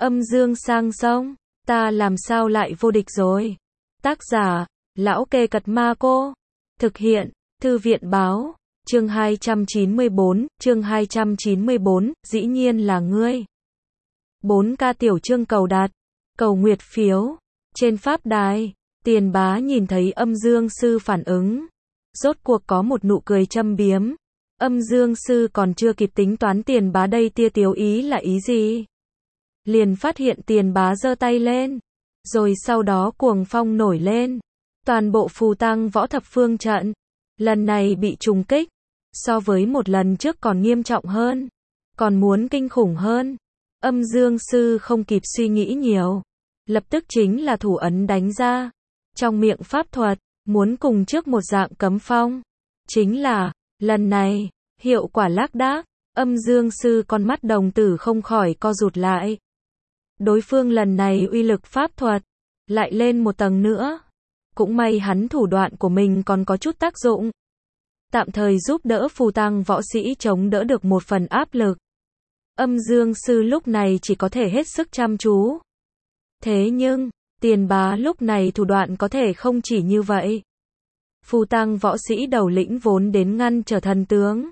Âm dương sang sông, ta làm sao lại vô địch rồi? Tác giả, Lão Kê Cật Ma Cô. Thực hiện, Thư viện Báo. Chương 294, dĩ nhiên là ngươi. 4K tiểu chương cầu đạt, cầu nguyệt phiếu. Trên pháp đài, Tiền Bá nhìn thấy Âm Dương Sư phản ứng. Rốt cuộc có một nụ cười châm biếm. Âm Dương Sư còn chưa kịp tính toán Tiền Bá đây tia tiếu ý là ý gì. Liền phát hiện Tiền Bá giơ tay lên. Rồi sau đó cuồng phong nổi lên. Toàn bộ phù tăng võ thập phương trận. Lần này bị trùng kích. So với một lần trước còn nghiêm trọng hơn. Còn muốn kinh khủng hơn. Âm Dương Sư không kịp suy nghĩ nhiều. Lập tức chính là thủ ấn đánh ra. Trong miệng pháp thuật, muốn cùng trước một dạng cấm phong. Chính là, lần này, hiệu quả lác đác. Âm Dương Sư con mắt đồng tử không khỏi co rụt lại. Đối phương lần này uy lực pháp thuật, lại lên một tầng nữa. Cũng may hắn thủ đoạn của mình còn có chút tác dụng. Tạm thời giúp đỡ phù tăng võ sĩ chống đỡ được một phần áp lực. Âm Dương Sư lúc này chỉ có thể hết sức chăm chú. Thế nhưng, Tiền Bá lúc này thủ đoạn có thể không chỉ như vậy. Phù tăng võ sĩ đầu lĩnh vốn đến ngăn trở thần tướng.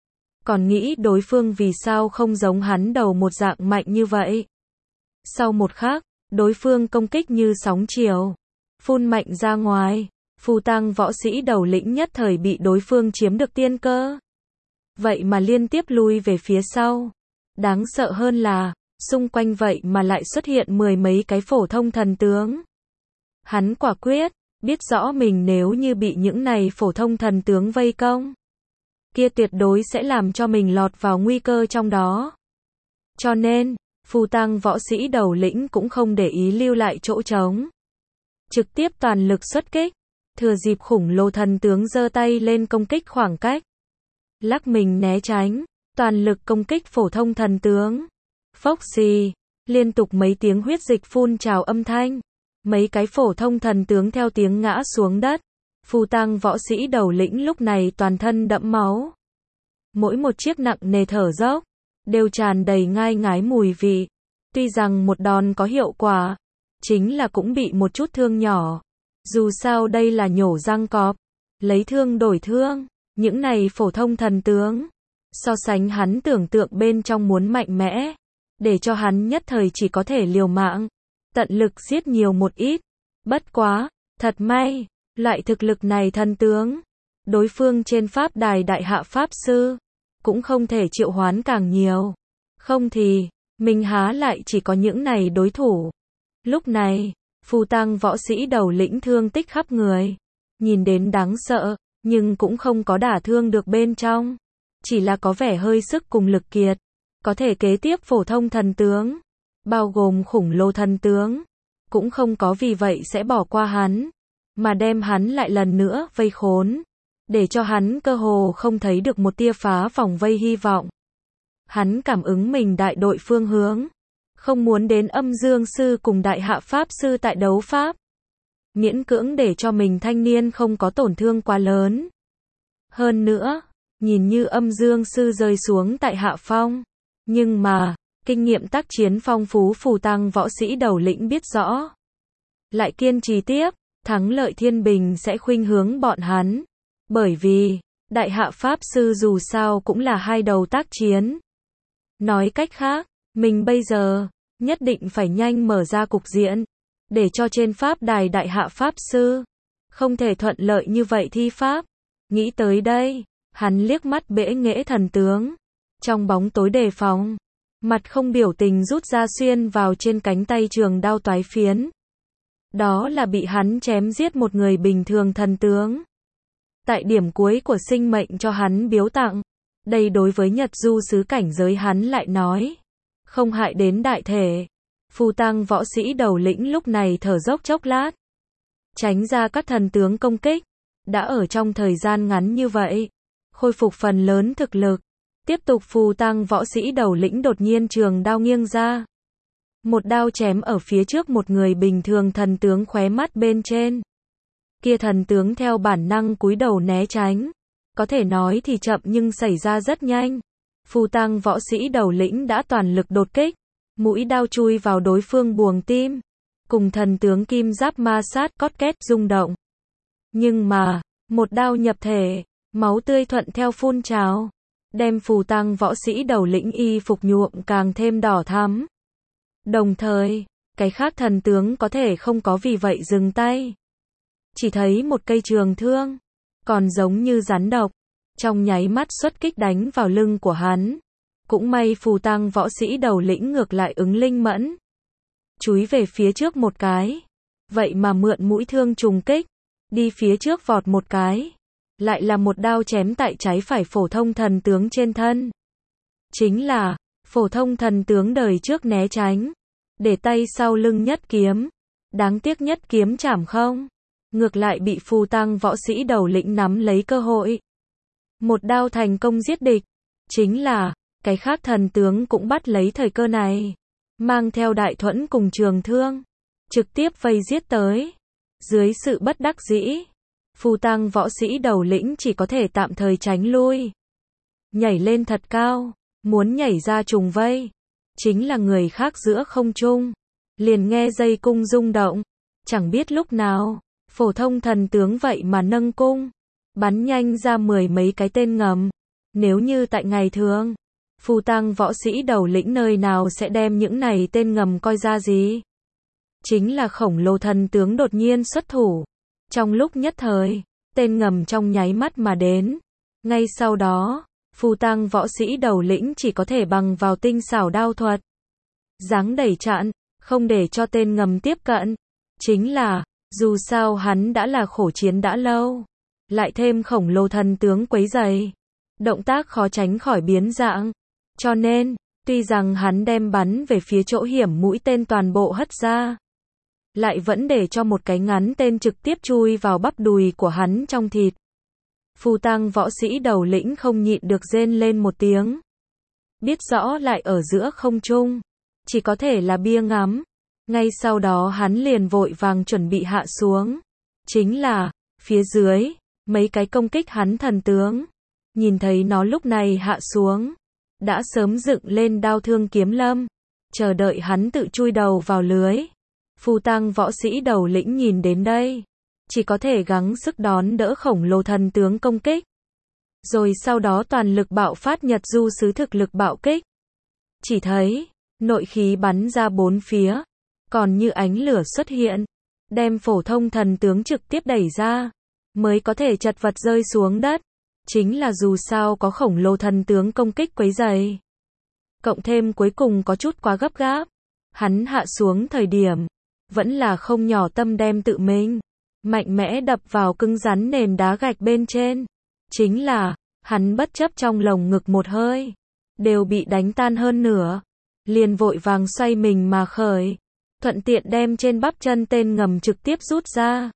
Còn nghĩ đối phương vì sao không giống hắn đầu một dạng mạnh như vậy. Sau một khắc, đối phương công kích như sóng chiều. Phun mạnh ra ngoài, phù tăng võ sĩ đầu lĩnh nhất thời bị đối phương chiếm được tiên cơ. Vậy mà liên tiếp lui về phía sau. Đáng sợ hơn là, xung quanh vậy mà lại xuất hiện mười mấy cái phổ thông thần tướng. Hắn quả quyết, biết rõ mình nếu như bị những này phổ thông thần tướng vây công, kia tuyệt đối sẽ làm cho mình lọt vào nguy cơ trong đó. Cho nên, phù tăng võ sĩ đầu lĩnh cũng không để ý lưu lại chỗ trống. Trực tiếp toàn lực xuất kích, thừa dịp khủng lồ thần tướng giơ tay lên công kích khoảng cách. Lắc mình né tránh, toàn lực công kích phổ thông thần tướng. Phốc xì, liên tục mấy tiếng huyết dịch phun trào âm thanh. Mấy cái phổ thông thần tướng theo tiếng ngã xuống đất. Phù tăng võ sĩ đầu lĩnh lúc này toàn thân đẫm máu. Mỗi một chiếc nặng nề thở dốc, đều tràn đầy ngai ngái mùi vị. Tuy rằng một đòn có hiệu quả, chính là cũng bị một chút thương nhỏ. Dù sao đây là nhổ răng cọp, lấy thương đổi thương. Những này phổ thông thần tướng, so sánh hắn tưởng tượng bên trong muốn mạnh mẽ, để cho hắn nhất thời chỉ có thể liều mạng, tận lực giết nhiều một ít. Bất quá, thật may, loại thực lực này thần tướng, đối phương trên pháp đài đại hạ pháp sư, cũng không thể triệu hoán càng nhiều. Không thì, mình há lại chỉ có những này đối thủ. Lúc này, phù tăng võ sĩ đầu lĩnh thương tích khắp người. Nhìn đến đáng sợ, nhưng cũng không có đả thương được bên trong. Chỉ là có vẻ hơi sức cùng lực kiệt. Có thể kế tiếp phổ thông thần tướng, bao gồm khủng lồ thần tướng. Cũng không có vì vậy sẽ bỏ qua hắn, mà đem hắn lại lần nữa vây khốn. Để cho hắn cơ hồ không thấy được một tia phá vòng vây hy vọng. Hắn cảm ứng mình đại đội phương hướng. Không muốn đến Âm Dương Sư cùng đại hạ pháp sư tại đấu pháp. Miễn cưỡng để cho mình thanh niên không có tổn thương quá lớn. Hơn nữa, nhìn như Âm Dương Sư rơi xuống tại hạ phong. Nhưng mà, kinh nghiệm tác chiến phong phú phù tăng võ sĩ đầu lĩnh biết rõ. Lại kiên trì tiếp, thắng lợi thiên bình sẽ khuynh hướng bọn hắn. Bởi vì, đại hạ pháp sư dù sao cũng là hai đầu tác chiến. Nói cách khác, mình bây giờ, nhất định phải nhanh mở ra cục diện. Để cho trên pháp đài đại hạ pháp sư, không thể thuận lợi như vậy thi pháp. Nghĩ tới đây, hắn liếc mắt bẽ nghễ thần tướng. Trong bóng tối đề phòng, mặt không biểu tình rút ra xuyên vào trên cánh tay trường đao toái phiến. Đó là bị hắn chém giết một người bình thường thần tướng. Tại điểm cuối của sinh mệnh cho hắn biếu tặng. Đây đối với Nhật Du sứ cảnh giới hắn lại nói. Không hại đến đại thể. Phù tăng võ sĩ đầu lĩnh lúc này thở dốc chốc lát. Tránh ra các thần tướng công kích. Đã ở trong thời gian ngắn như vậy. Khôi phục phần lớn thực lực. Tiếp tục phù tăng võ sĩ đầu lĩnh đột nhiên trường đao nghiêng ra. Một đao chém ở phía trước một người bình thường thần tướng khóe mắt bên trên. Kia thần tướng theo bản năng cúi đầu né tránh. Có thể nói thì chậm nhưng xảy ra rất nhanh. Phù tăng võ sĩ đầu lĩnh đã toàn lực đột kích. mũi đao chui vào đối phương buồng tim, cùng thần tướng kim giáp ma sát cót két rung động. Nhưng mà, một đao nhập thể, máu tươi thuận theo phun trào, đem phù tăng võ sĩ đầu lĩnh y phục nhuộm càng thêm đỏ thắm. Đồng thời, cái khác thần tướng có thể không có vì vậy dừng tay. Chỉ thấy một cây trường thương, còn giống như rắn độc, trong nháy mắt xuất kích đánh vào lưng của hắn. Cũng may phù tăng võ sĩ đầu lĩnh ngược lại ứng linh mẫn, chúi về phía trước một cái, vậy mà mượn mũi thương trùng kích, đi phía trước vọt một cái, lại là một đao chém tại trái phải phổ thông thần tướng trên thân. Chính là, phổ thông thần tướng đời trước né tránh, để tay sau lưng nhất kiếm, đáng tiếc nhất kiếm chảm không, ngược lại bị phù tăng võ sĩ đầu lĩnh nắm lấy cơ hội. Một đao thành công giết địch, chính là, cái khác thần tướng cũng bắt lấy thời cơ này, mang theo đại thuẫn cùng trường thương, trực tiếp vây giết tới. Dưới sự bất đắc dĩ, phù tăng võ sĩ đầu lĩnh chỉ có thể tạm thời tránh lui. Nhảy lên thật cao, muốn nhảy ra trùng vây, chính là người khác giữa không trung, liền nghe dây cung rung động, chẳng biết lúc nào, phổ thông thần tướng vậy mà nâng cung, bắn nhanh ra 10 mấy cái tên ngầm. Nếu như tại ngày thường, phù tăng võ sĩ đầu lĩnh nơi nào sẽ đem những này tên ngầm coi ra gì. Chính là khổng lồ thần tướng đột nhiên xuất thủ. Trong lúc nhất thời, tên ngầm trong nháy mắt mà đến. Ngay sau đó, phù tăng võ sĩ đầu lĩnh chỉ có thể bằng vào tinh xảo đao thuật, giáng đẩy chặn, không để cho tên ngầm tiếp cận. Chính là, dù sao hắn đã là khổ chiến đã lâu, lại thêm khổng lồ thần tướng quấy rầy, động tác khó tránh khỏi biến dạng. Cho nên, tuy rằng hắn đem bắn về phía chỗ hiểm mũi tên toàn bộ hất ra, lại vẫn để cho một cái ngắn tên trực tiếp chui vào bắp đùi của hắn trong thịt. Phù tăng võ sĩ đầu lĩnh không nhịn được rên lên một tiếng. Biết rõ lại ở giữa không trung, chỉ có thể là bia ngắm. Ngay sau đó hắn liền vội vàng chuẩn bị hạ xuống. Chính là, phía dưới, mấy cái công kích hắn thần tướng, nhìn thấy nó lúc này hạ xuống, đã sớm dựng lên đao thương kiếm lâm, chờ đợi hắn tự chui đầu vào lưới. Phù tăng võ sĩ đầu lĩnh nhìn đến đây, chỉ có thể gắng sức đón đỡ khổng lồ thần tướng công kích. Rồi sau đó toàn lực bạo phát Nhật Du sứ thực lực bạo kích. Chỉ thấy, nội khí bắn ra bốn phía, còn như ánh lửa xuất hiện, đem phổ thông thần tướng trực tiếp đẩy ra, mới có thể chật vật rơi xuống đất. Chính là dù sao có khổng lồ thần tướng công kích quấy rầy, cộng thêm cuối cùng có chút quá gấp gáp, hắn hạ xuống thời điểm, vẫn là không nhỏ tâm đem tự mình mạnh mẽ đập vào cứng rắn nền đá gạch bên trên. Chính là, hắn bất chấp trong lồng ngực một hơi, đều bị đánh tan hơn nửa, liền vội vàng xoay mình mà khởi, thuận tiện đem trên bắp chân tên ngầm trực tiếp rút ra.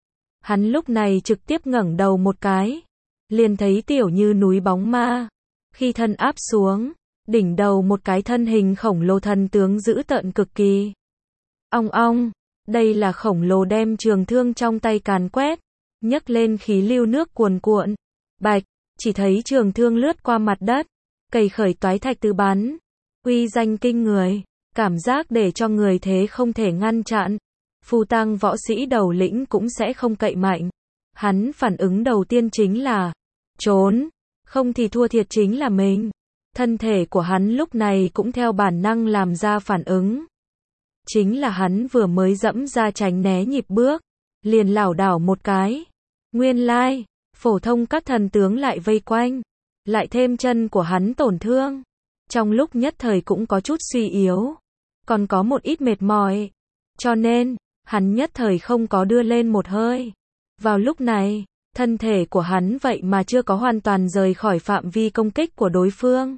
Hắn lúc này trực tiếp ngẩng đầu một cái, liền thấy tiểu như núi bóng ma, khi thân áp xuống, đỉnh đầu một cái thân hình khổng lồ thần tướng dữ tợn cực kỳ. Ong ong, đây là khổng lồ đem trường thương trong tay càn quét, nhấc lên khí lưu nước cuồn cuộn. Bạch, chỉ thấy trường thương lướt qua mặt đất, cày khởi toái thạch tứ bắn, uy danh kinh người, cảm giác để cho người thế không thể ngăn chặn. Phù tăng võ sĩ đầu lĩnh cũng sẽ không cậy mạnh. Hắn phản ứng đầu tiên chính là trốn, không thì thua thiệt chính là mình. Thân thể của hắn lúc này cũng theo bản năng làm ra phản ứng. Chính là hắn vừa mới dẫm ra tránh né nhịp bước, liền lảo đảo một cái. Nguyên lai, phổ thông các thần tướng lại vây quanh, lại thêm chân của hắn tổn thương. Trong lúc nhất thời cũng có chút suy yếu, còn có một ít mệt mỏi. Cho nên, hắn nhất thời không có đưa lên một hơi. Vào lúc này, thân thể của hắn vậy mà chưa có hoàn toàn rời khỏi phạm vi công kích của đối phương.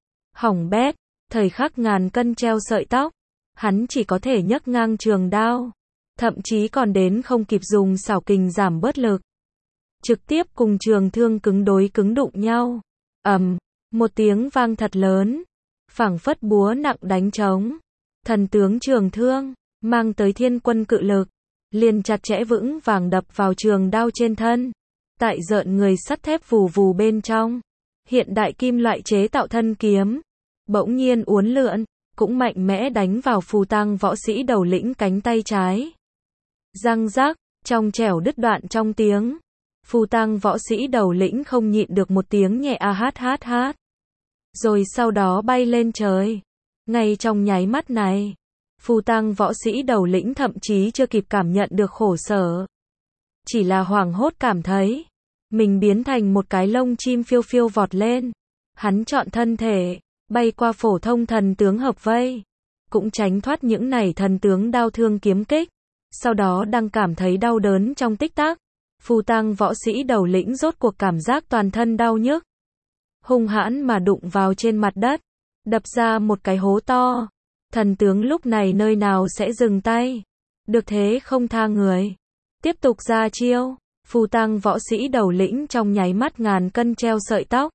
Hỏng bét, thời khắc ngàn cân treo sợi tóc, hắn chỉ có thể nhấc ngang trường đao, thậm chí còn đến không kịp dùng xảo kình giảm bớt lực, trực tiếp cùng trường thương cứng đối cứng đụng nhau. Một tiếng vang thật lớn, phảng phất búa nặng đánh trống. Thần tướng trường thương, mang tới thiên quân cự lực, liền chặt chẽ vững vàng đập vào trường đao trên thân. Tại rợn người sắt thép vù vù bên trong, hiện đại kim loại chế tạo thân kiếm, bỗng nhiên uốn lượn, cũng mạnh mẽ đánh vào phù tang võ sĩ đầu lĩnh cánh tay trái. Răng rắc, trong trẻo đứt đoạn trong tiếng. Phù tang võ sĩ đầu lĩnh không nhịn được một tiếng nhẹ a hát hát hát. Rồi sau đó bay lên trời. Ngay trong nháy mắt này, phù tang võ sĩ đầu lĩnh thậm chí chưa kịp cảm nhận được khổ sở. Chỉ là hoảng hốt cảm thấy mình biến thành một cái lông chim phiêu phiêu vọt lên. Hắn chọn thân thể, bay qua phổ thông thần tướng hợp vây, cũng tránh thoát những này thần tướng đao thương kiếm kích. Sau đó đang cảm thấy đau đớn trong tích tắc, phù tang võ sĩ đầu lĩnh rốt cuộc cảm giác toàn thân đau nhức. Hung hãn mà đụng vào trên mặt đất, đập ra một cái hố to. Thần tướng lúc này nơi nào sẽ dừng tay, được thế không tha người. Tiếp tục ra chiêu, phù tang võ sĩ đầu lĩnh trong nháy mắt ngàn cân treo sợi tóc.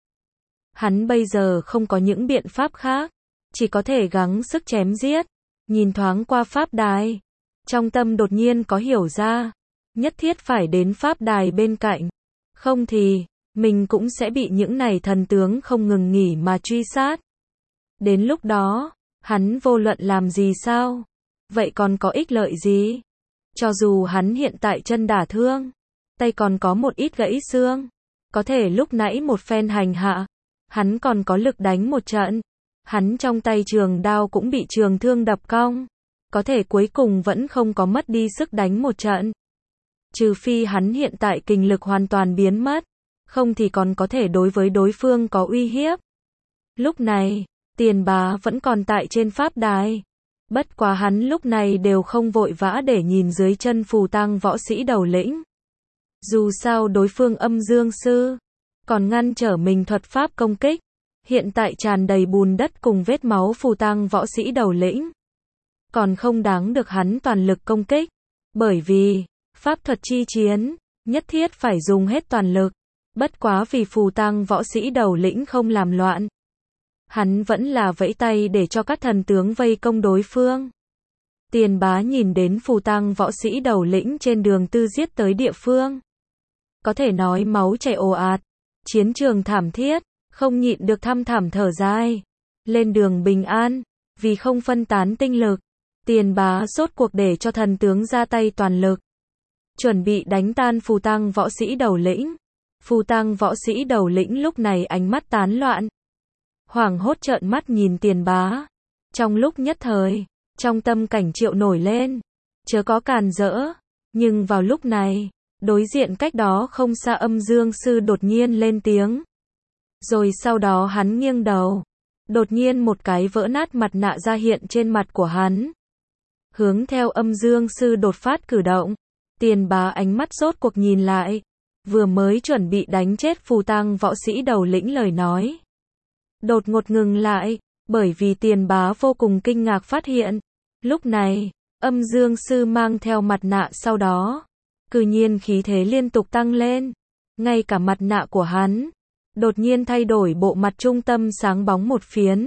Hắn bây giờ không có những biện pháp khác, chỉ có thể gắng sức chém giết. Nhìn thoáng qua pháp đài, trong tâm đột nhiên có hiểu ra, nhất thiết phải đến pháp đài bên cạnh, không thì mình cũng sẽ bị những này thần tướng không ngừng nghỉ mà truy sát. Đến lúc đó, hắn vô luận làm gì sao? Vậy còn có ích lợi gì? Cho dù hắn hiện tại chân đả thương, tay còn có một ít gãy xương, có thể lúc nãy một phen hành hạ, hắn còn có lực đánh một trận. Hắn trong tay trường đao cũng bị trường thương đập cong, có thể cuối cùng vẫn không có mất đi sức đánh một trận. Trừ phi hắn hiện tại kình lực hoàn toàn biến mất, không thì còn có thể đối với đối phương có uy hiếp. Lúc này, Tiền Bá vẫn còn tại trên pháp đài. Bất quá hắn lúc này đều không vội vã để nhìn dưới chân phù tang võ sĩ đầu lĩnh. Dù sao đối phương âm dương sư, còn ngăn trở mình thuật pháp công kích. Hiện tại tràn đầy bùn đất cùng vết máu phù tang võ sĩ đầu lĩnh, còn không đáng được hắn toàn lực công kích. Bởi vì, pháp thuật chi chiến, nhất thiết phải dùng hết toàn lực. Bất quá vì phù tang võ sĩ đầu lĩnh không làm loạn, hắn vẫn là vẫy tay để cho các thần tướng vây công đối phương. Tiền Bá nhìn đến phù tang võ sĩ đầu lĩnh trên đường tư giết tới địa phương, có thể nói máu chảy ồ ạt, chiến trường thảm thiết, không nhịn được thăm thẳm thở dài. Lên đường bình an, vì không phân tán tinh lực, Tiền Bá rốt cuộc để cho thần tướng ra tay toàn lực, chuẩn bị đánh tan phù tang võ sĩ đầu lĩnh. Phù tang võ sĩ đầu lĩnh lúc này ánh mắt tán loạn, hoảng hốt trợn mắt nhìn Tiền Bá. Trong lúc nhất thời, trong tâm cảnh Triệu nổi lên, chớ có càn rỡ. Nhưng vào lúc này, đối diện cách đó không xa âm dương sư đột nhiên lên tiếng. Rồi sau đó hắn nghiêng đầu, đột nhiên một cái vỡ nát mặt nạ ra hiện trên mặt của hắn. Hướng theo âm dương sư đột phát cử động, Tiền Bá ánh mắt rốt cuộc nhìn lại, vừa mới chuẩn bị đánh chết phù tang võ sĩ đầu lĩnh lời nói. Đột ngột ngừng lại, bởi vì Tiền Bá vô cùng kinh ngạc phát hiện, lúc này, âm dương sư mang theo mặt nạ sau đó, cư nhiên khí thế liên tục tăng lên, ngay cả mặt nạ của hắn đột nhiên thay đổi bộ mặt trung tâm sáng bóng một phiến.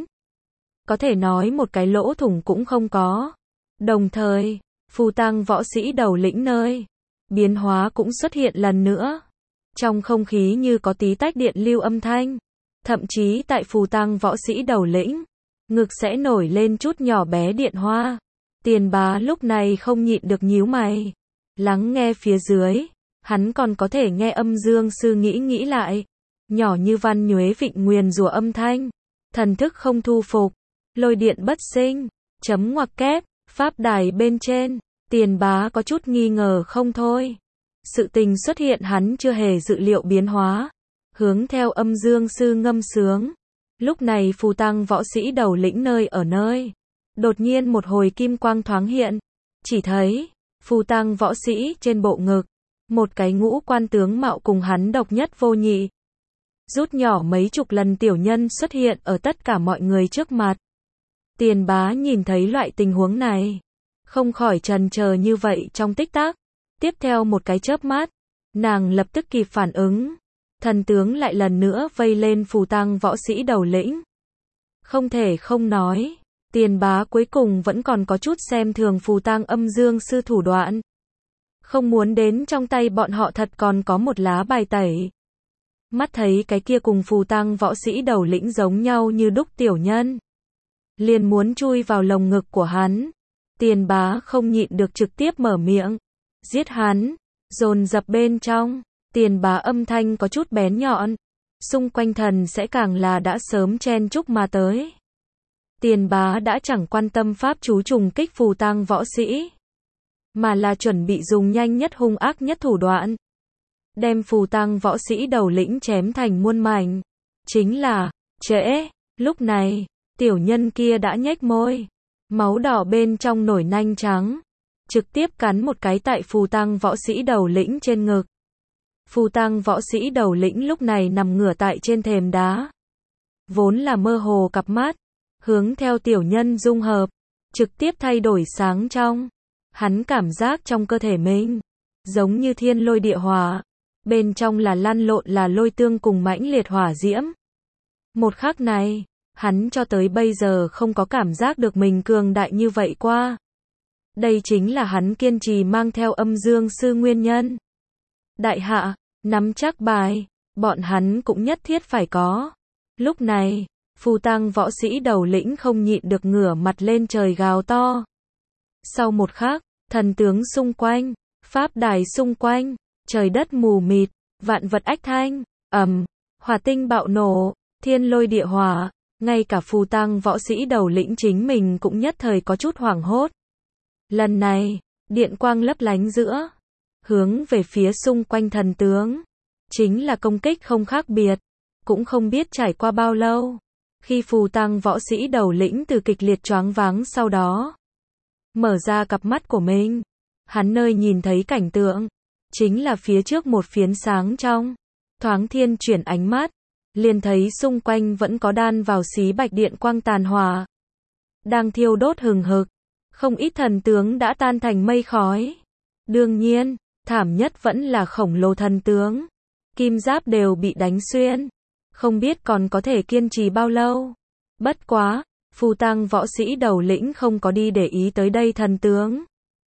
Có thể nói một cái lỗ thủng cũng không có. Đồng thời, phù tang võ sĩ đầu lĩnh nơi biến hóa cũng xuất hiện lần nữa. Trong không khí như có tí tách điện lưu âm thanh. Thậm chí tại phù tang võ sĩ đầu lĩnh, ngực sẽ nổi lên chút nhỏ bé điện hoa. Tiền Bá lúc này không nhịn được nhíu mày, lắng nghe phía dưới, hắn còn có thể nghe âm dương sư nghĩ lại. Nhỏ như văn nhuế vịnh nguyền rủa âm thanh, thần thức không thu phục, lôi điện bất sinh, chấm ngoặc kép, pháp đài bên trên, Tiền Bá có chút nghi ngờ không thôi. Sự tình xuất hiện hắn chưa hề dự liệu biến hóa, hướng theo âm dương sư ngâm sướng. Lúc này phù tang võ sĩ đầu lĩnh nơi ở nơi, đột nhiên một hồi kim quang thoáng hiện, chỉ thấy, phù tang võ sĩ trên bộ ngực, một cái ngũ quan tướng mạo cùng hắn độc nhất vô nhị. Rút nhỏ mấy chục lần tiểu nhân xuất hiện ở tất cả mọi người trước mặt. Tiền Bá nhìn thấy loại tình huống này, không khỏi chần chờ như vậy trong tích tắc. Tiếp theo một cái chớp mắt, nàng lập tức kịp phản ứng. Thần tướng lại lần nữa vây lên phù tang võ sĩ đầu lĩnh. Không thể không nói, Tiền Bá cuối cùng vẫn còn có chút xem thường phù tang âm dương sư thủ đoạn. Không muốn đến trong tay bọn họ thật còn có một lá bài tẩy. Mắt thấy cái kia cùng phù tang võ sĩ đầu lĩnh giống nhau như đúc tiểu nhân, liền muốn chui vào lồng ngực của hắn. Tiền bá không nhịn được trực tiếp mở miệng, giết hắn, dồn dập bên trong, Tiền bá âm thanh có chút bén nhọn, xung quanh thần sẽ càng là đã sớm chen chúc mà tới. Tiền bá đã chẳng quan tâm pháp chú trùng kích phù tang võ sĩ, mà là chuẩn bị dùng nhanh nhất hung ác nhất thủ đoạn, đem phù tang võ sĩ đầu lĩnh chém thành muôn mảnh. Chính là, trễ, lúc này, tiểu nhân kia đã nhếch môi, máu đỏ bên trong nổi nanh trắng, trực tiếp cắn một cái tại phù tang võ sĩ đầu lĩnh trên ngực. Phù tang võ sĩ đầu lĩnh lúc này nằm ngửa tại trên thềm đá, vốn là mơ hồ cặp mắt, hướng theo tiểu nhân dung hợp, trực tiếp thay đổi sáng trong. Hắn cảm giác trong cơ thể mình, giống như thiên lôi địa hỏa, bên trong là lăn lộn là lôi tương cùng mãnh liệt hỏa diễm. Một khắc này, hắn cho tới bây giờ không có cảm giác được mình cường đại như vậy qua. Đây chính là hắn kiên trì mang theo âm dương sư nguyên nhân. Đại hạ, nắm chắc bài, bọn hắn cũng nhất thiết phải có. Lúc này, phù tang võ sĩ đầu lĩnh không nhịn được ngửa mặt lên trời gào to. Sau một khắc, thần tướng xung quanh, pháp đài xung quanh, trời đất mù mịt, vạn vật ách thanh, hỏa tinh bạo nổ, thiên lôi địa hỏa, ngay cả phù tang võ sĩ đầu lĩnh chính mình cũng nhất thời có chút hoảng hốt. Lần này, điện quang lấp lánh giữa, hướng về phía xung quanh thần tướng, chính là công kích không khác biệt, cũng không biết trải qua bao lâu, khi phù tang võ sĩ đầu lĩnh từ kịch liệt choáng váng sau đó, mở ra cặp mắt của mình, hắn nơi nhìn thấy cảnh tượng, chính là phía trước một phiến sáng trong, thoáng thiên chuyển ánh mắt, liền thấy xung quanh vẫn có đan vào xí bạch điện quang tàn hỏa, đang thiêu đốt hừng hực, không ít thần tướng đã tan thành mây khói. Đương nhiên, thảm nhất vẫn là khổng lồ thần tướng, kim giáp đều bị đánh xuyên, không biết còn có thể kiên trì bao lâu. Bất quá, phù tang võ sĩ đầu lĩnh không có đi để ý tới đây thần tướng,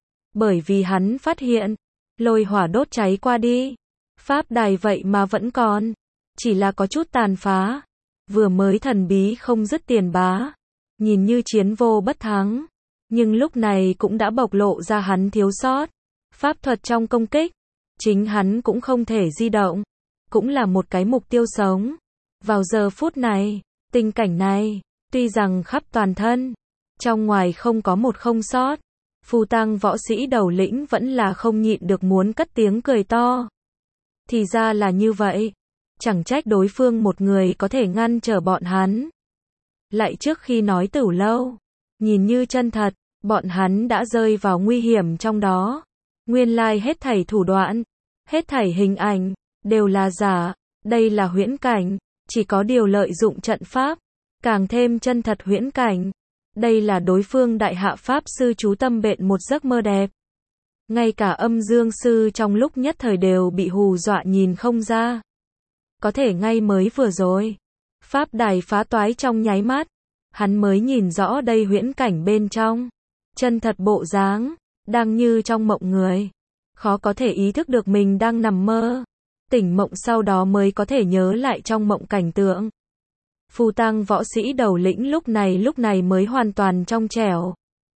bởi vì hắn phát hiện, lôi hỏa đốt cháy qua đi, pháp đài vậy mà vẫn còn, chỉ là có chút tàn phá. Vừa mới thần bí không dứt Tiền bá, nhìn như chiến vô bất thắng, nhưng lúc này cũng đã bộc lộ ra hắn thiếu sót. Pháp thuật trong công kích, chính hắn cũng không thể di động, cũng là một cái mục tiêu sống. Vào giờ phút này, tình cảnh này, tuy rằng khắp toàn thân, trong ngoài không có một không sót, phù tang võ sĩ đầu lĩnh vẫn là không nhịn được muốn cất tiếng cười to. Thì ra là như vậy, chẳng trách đối phương một người có thể ngăn trở bọn hắn. Lại trước khi nói tửu lâu, nhìn như chân thật, bọn hắn đã rơi vào nguy hiểm trong đó. Nguyên lai hết thảy thủ đoạn, hết thảy hình ảnh, đều là giả, đây là huyễn cảnh, chỉ có điều lợi dụng trận pháp, càng thêm chân thật huyễn cảnh. Đây là đối phương đại hạ pháp sư chú tâm bện một giấc mơ đẹp. Ngay cả âm dương sư trong lúc nhất thời đều bị hù dọa nhìn không ra. Có thể ngay mới vừa rồi, pháp đài phá toái trong nháy mắt, hắn mới nhìn rõ đây huyễn cảnh bên trong, chân thật bộ dáng, đang như trong mộng người, khó có thể ý thức được mình đang nằm mơ, tỉnh mộng sau đó mới có thể nhớ lại trong mộng cảnh tượng. Phù tang võ sĩ đầu lĩnh lúc này mới hoàn toàn trong trẻo.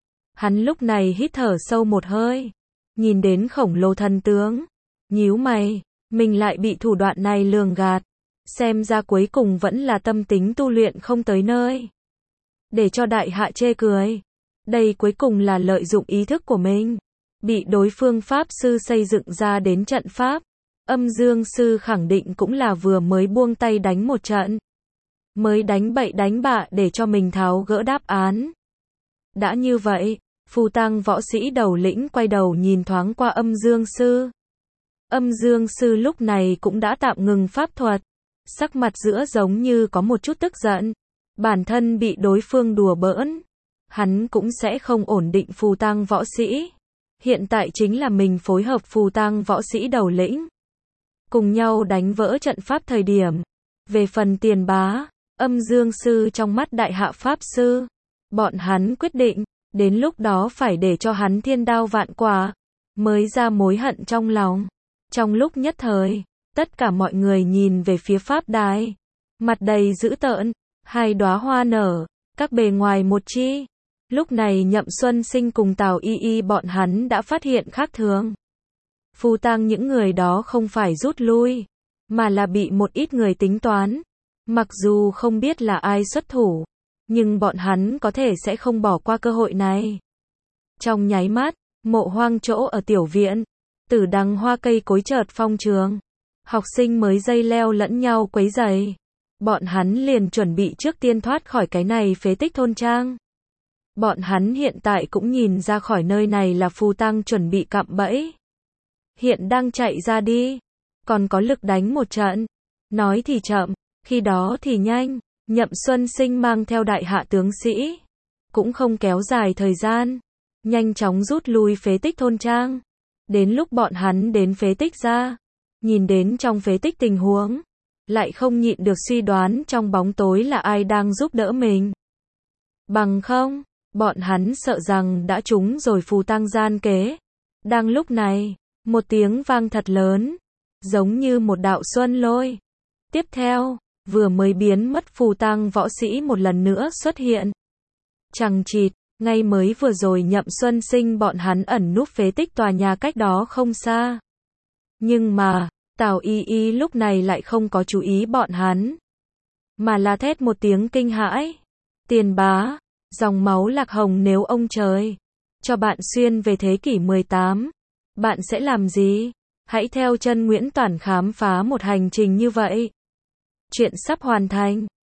Hắn lúc này hít thở sâu một hơi, nhìn đến khổng lồ thần tướng, nhíu mày, mình lại bị thủ đoạn này lường gạt, xem ra cuối cùng vẫn là tâm tính tu luyện không tới nơi. Để cho đại hạ chê cười, đây cuối cùng là lợi dụng ý thức của mình, bị đối phương pháp sư xây dựng ra đến trận pháp, âm dương sư khẳng định cũng là vừa mới buông tay đánh một trận, mới đánh bậy đánh bạ để cho mình tháo gỡ đáp án. Đã như vậy, phù tang võ sĩ đầu lĩnh quay đầu nhìn thoáng qua âm dương sư. Âm dương sư lúc này cũng đã tạm ngừng pháp thuật, sắc mặt giữa giống như có một chút tức giận, bản thân bị đối phương đùa bỡn, hắn cũng sẽ không ổn định phù tang võ sĩ. Hiện tại chính là mình phối hợp phù tang võ sĩ đầu lĩnh, cùng nhau đánh vỡ trận pháp thời điểm. Về phần Tiền bá, âm dương sư trong mắt đại hạ pháp sư, bọn hắn quyết định, đến lúc đó phải để cho hắn thiên đao vạn quả, mới ra mối hận trong lòng. Trong lúc nhất thời, tất cả mọi người nhìn về phía pháp đài, mặt đầy dữ tợn, hai đóa hoa nở, các bề ngoài một chi. Lúc này Nhậm Xuân Sinh cùng Tào Y Y bọn hắn đã phát hiện khác thường. Phù tang những người đó không phải rút lui, mà là bị một ít người tính toán. Mặc dù không biết là ai xuất thủ, nhưng bọn hắn có thể sẽ không bỏ qua cơ hội này. Trong nháy mắt, Mộ Hoang chỗ ở tiểu viện, tử đằng hoa cây cối chợt phong trường. Học sinh mới dây leo lẫn nhau quấy rầy. Bọn hắn liền chuẩn bị trước tiên thoát khỏi cái này phế tích thôn trang. Bọn hắn hiện tại cũng nhìn ra khỏi nơi này là phù tang chuẩn bị cạm bẫy. Hiện đang chạy ra đi, còn có lực đánh một trận. Nói thì chậm, khi đó thì nhanh. Nhậm Xuân Sinh mang theo đại hạ tướng sĩ, cũng không kéo dài thời gian, nhanh chóng rút lui phế tích thôn trang. Đến lúc bọn hắn đến phế tích ra, nhìn đến trong phế tích tình huống, lại không nhịn được suy đoán trong bóng tối là ai đang giúp đỡ mình. Bằng không, bọn hắn sợ rằng đã trúng rồi phù tang gian kế. Đang lúc này, một tiếng vang thật lớn, giống như một đạo xuân lôi. Tiếp theo, vừa mới biến mất phù tang võ sĩ một lần nữa xuất hiện. Chằng chịt, ngay mới vừa rồi Nhậm Xuân Sinh bọn hắn ẩn núp phế tích tòa nhà cách đó không xa. Nhưng mà, Tào Y Y lúc này lại không có chú ý bọn hắn, mà là thét một tiếng kinh hãi. Tiền bá, dòng máu Lạc Hồng, nếu ông trời cho bạn xuyên về thế kỷ 18, bạn sẽ làm gì? Hãy theo chân Nguyễn Toản khám phá một hành trình như vậy. Chuyện sắp hoàn thành.